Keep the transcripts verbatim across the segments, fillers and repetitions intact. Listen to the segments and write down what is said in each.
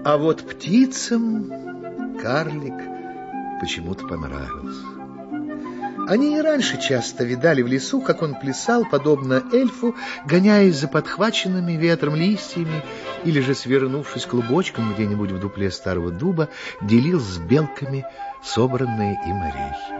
А вот птицам карлик почему-то понравился. Они и раньше часто видали в лесу, как он плясал, подобно эльфу, гоняясь за подхваченными ветром листьями, или же, свернувшись клубочком где-нибудь в дупле старого дуба, делил с белками собранные им орехи.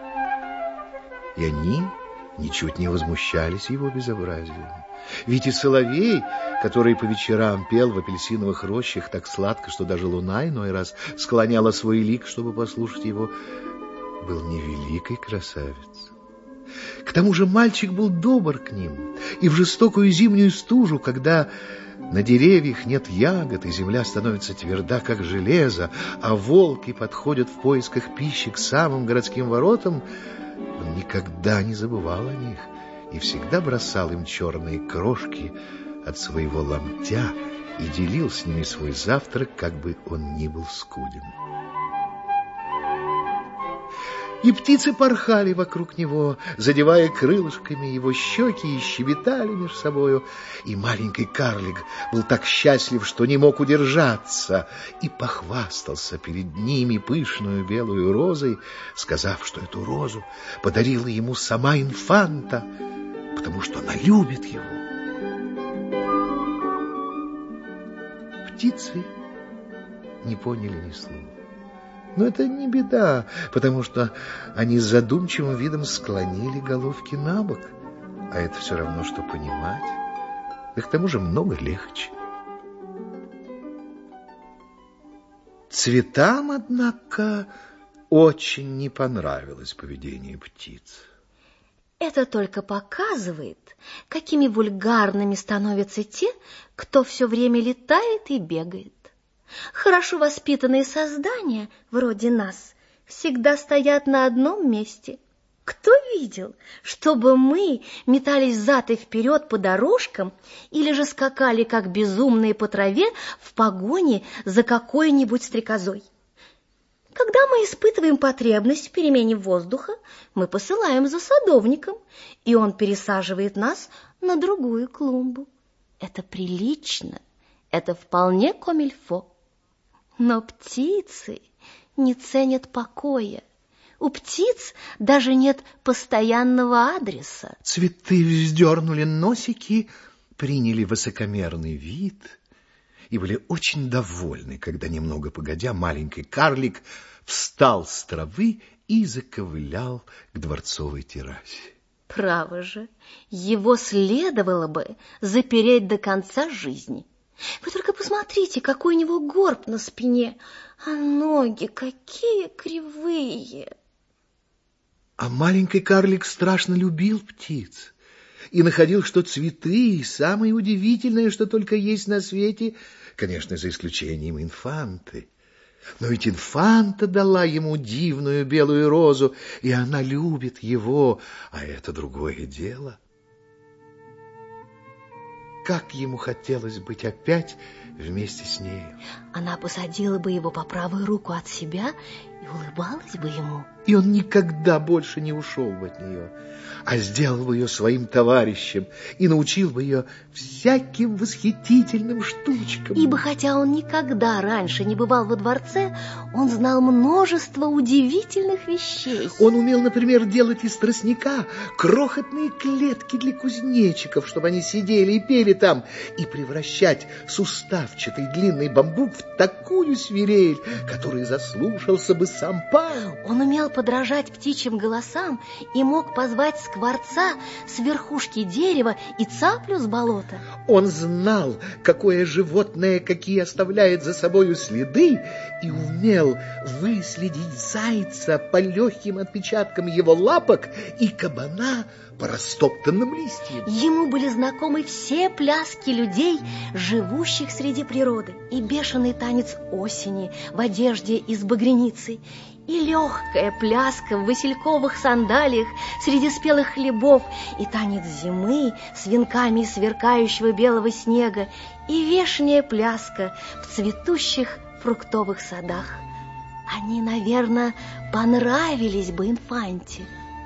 И они ничуть не возмущались его безобразием. Ведь и соловей, который по вечерам пел в апельсиновых рощах так сладко, что даже луна иной раз склоняла свой лик, чтобы послушать его, был невеликий красавец. К тому же мальчик был добр к ним, и в жестокую зимнюю стужу, когда на деревьях нет ягод, и земля становится тверда, как железо, а волки подходят в поисках пищи к самым городским воротам, он никогда не забывал о них и всегда бросал им черные крошки от своего ломтя и делил с ними свой завтрак, как бы он ни был скуден. И птицы порхали вокруг него, задевая крылышками его щеки, и щебетали между собою. И маленький карлик был так счастлив, что не мог удержаться, и похвастался перед ними пышную белую розой, сказав, что эту розу подарила ему сама инфанта, потому что она любит его. Птицы не поняли ни слова. Но это не беда, потому что они с задумчивым видом склонили головки на бок, а это все равно, что понимать, и к тому же много легче. Цветам, однако, очень не понравилось поведение птиц. Это только показывает, какими вульгарными становятся те, кто все время летает и бегает. Хорошо воспитанные создания, вроде нас, всегда стоят на одном месте. Кто видел, чтобы мы метались взад и вперед по дорожкам или же скакали, как безумные, по траве в погоне за какой-нибудь стрекозой? Когда мы испытываем потребность в перемене воздуха, мы посылаем за садовником, и он пересаживает нас на другую клумбу. Это прилично, это вполне комильфо. Но птицы не ценят покоя. У птиц даже нет постоянного адреса. Цветы вздернули носики, приняли высокомерный вид и были очень довольны, когда, немного погодя, маленький карлик встал с травы и заковылял к дворцовой террасе. Право же, его следовало бы запереть до конца жизни. Вы только посмотрите, какой у него горб на спине, а ноги какие кривые. А маленький карлик страшно любил птиц и находил, что цветы самые удивительные, что только есть на свете, конечно, за исключением инфанты. Но ведь инфанта дала ему дивную белую розу, и она любит его, а это другое дело. Как ему хотелось быть опять вместе с ней. Она посадила бы его по правую руку от себя и улыбалась бы ему. И он никогда больше не ушел бы от нее, а сделал бы ее своим товарищем и научил бы ее всяким восхитительным штучкам. Ибо хотя он никогда раньше не бывал во дворце, он знал множество удивительных вещей. Он умел, например, делать из тростника крохотные клетки для кузнечиков, чтобы они сидели и пели там, и превращать суставчатый длинный бамбук в такую свирель, которой заслушался бы сам пан. Он умел подражать птичьим голосам и мог позвать скворца с верхушки дерева и цаплю с болота. Он знал, какое животное какие оставляет за собою следы, и умел выследить зайца по легким отпечаткам его лапок и кабана по растоптанным листьям. Ему были знакомы все пляски людей, живущих среди природы, и бешеный танец осени в одежде из багряницы, и легкая пляска в васильковых сандалиях среди спелых хлебов, и танец зимы с венками из сверкающего белого снега, и вешняя пляска в цветущих фруктовых садах. Они, наверное, понравились бы инфанте.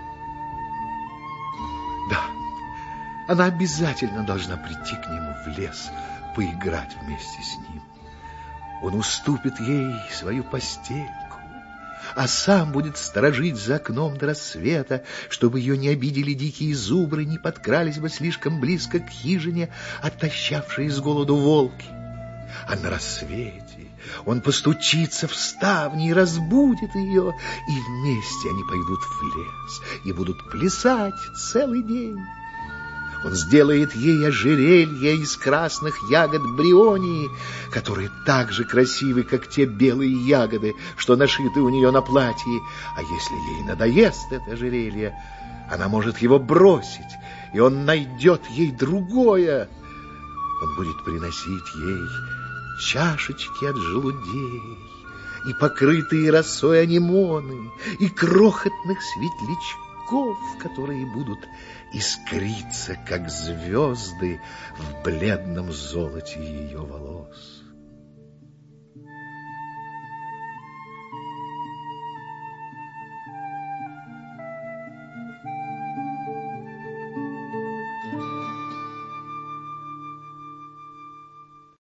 Да, она обязательно должна прийти к нему в лес, поиграть вместе с ним. Он уступит ей свою постельку, а сам будет сторожить за окном до рассвета, чтобы ее не обидели дикие зубры, не подкрались бы слишком близко к хижине, оттащавшие с голоду волки. А на рассвете он постучится в ставни и разбудит ее, и вместе они пойдут в лес и будут плясать целый день. Он сделает ей ожерелье из красных ягод брионии, которые так же красивы, как те белые ягоды, что нашиты у нее на платье. А если ей надоест это ожерелье, она может его бросить, и он найдет ей другое. Он будет приносить ей чашечки от желудей, и покрытые росой анимоны, и крохотных светлячков, которые будут искриться, как звезды в бледном золоте ее волос.